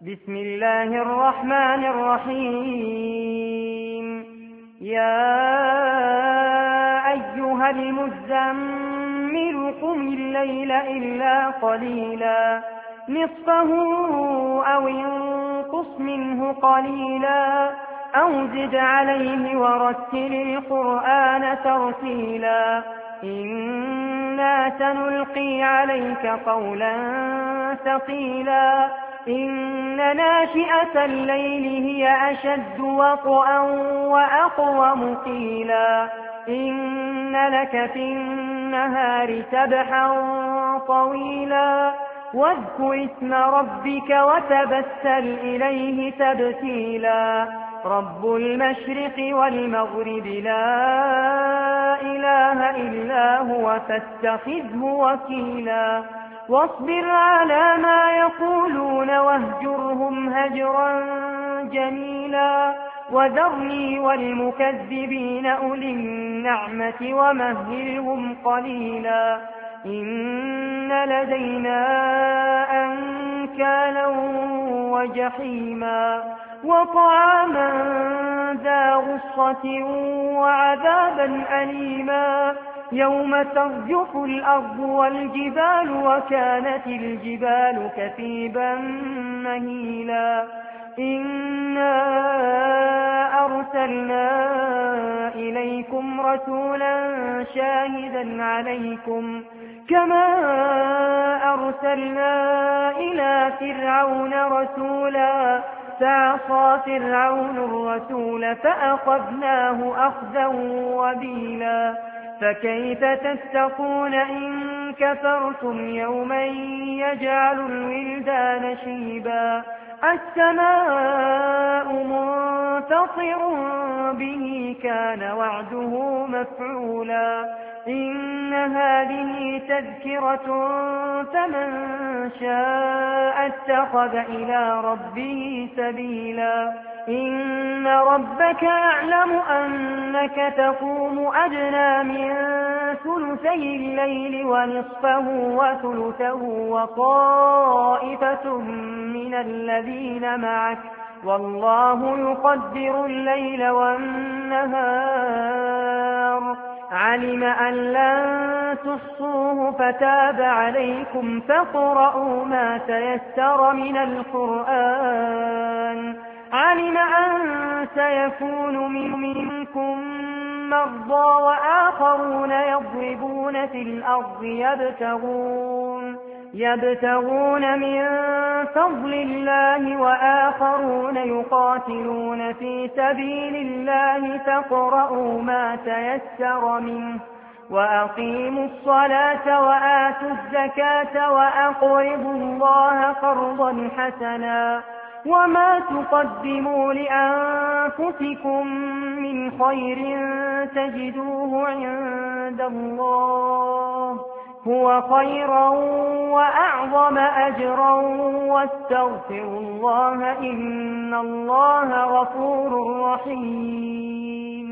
بسم الله الرحمن الرحيم. يا أيها المزمل قم الليل إلا قليلا نصفه أو انقص منه قليلا أو زد عليه ورتل القرآن ترتيلا إنا سنلقي عليك قولا ثقيلا إن ناشئة الليل هي أشد وطئا وأقوم قيلا إن لك في النهار سبحا طويلا واذكر اسم ربك وتبتل إليه تبتيلا رب المشرق والمغرب لا إله إلا هو فاتخذه وكيلا واصبر على ما يقولون واهجرهم هجرا جميلا وذرني والمكذبين أولي النعمة ومهلهم قليلا إن لدينا أنكالا وجحيما وطعاما ذا غصة وعذابا أليما يوم ترجف الأرض والجبال وكانت الجبال كثيبا مهيلا إنا أرسلنا إليكم رسولا شاهدا عليكم كما أرسلنا إلى فرعون رسولا فعصى فرعون الرسول فأخذناه أخذا وبيلا فكيف تتقون إن كفرتم يوما يجعل الولدان شيبا السماء منفطر به كان وعده مفعولا إن هذه تذكرة فمن شاء اتخذ إلى ربه سبيلا إن ربك يعلم أنك تقوم أدنى من ثلثي الليل ونصفه وثلثه وطائفة من الذين معك والله يقدر الليل والنهار علم أن لن تحصوه فتاب عليكم فاقرؤوا ما تيسر من القرآن علم أن سيكون منكم مرضى وآخرون يضربون في الأرض يبتغون من فضل الله وآخرون يقاتلون في سبيل الله فاقرؤوا ما تيسر منه وأقيموا الصلاة وآتوا الزكاة وأقرضوا الله قرضا حسنا وما تقدموا لأنفسكم من خير تجدوه عند الله هو خيرا وأعظم أجرا واستغفروا الله إن الله غفور رحيم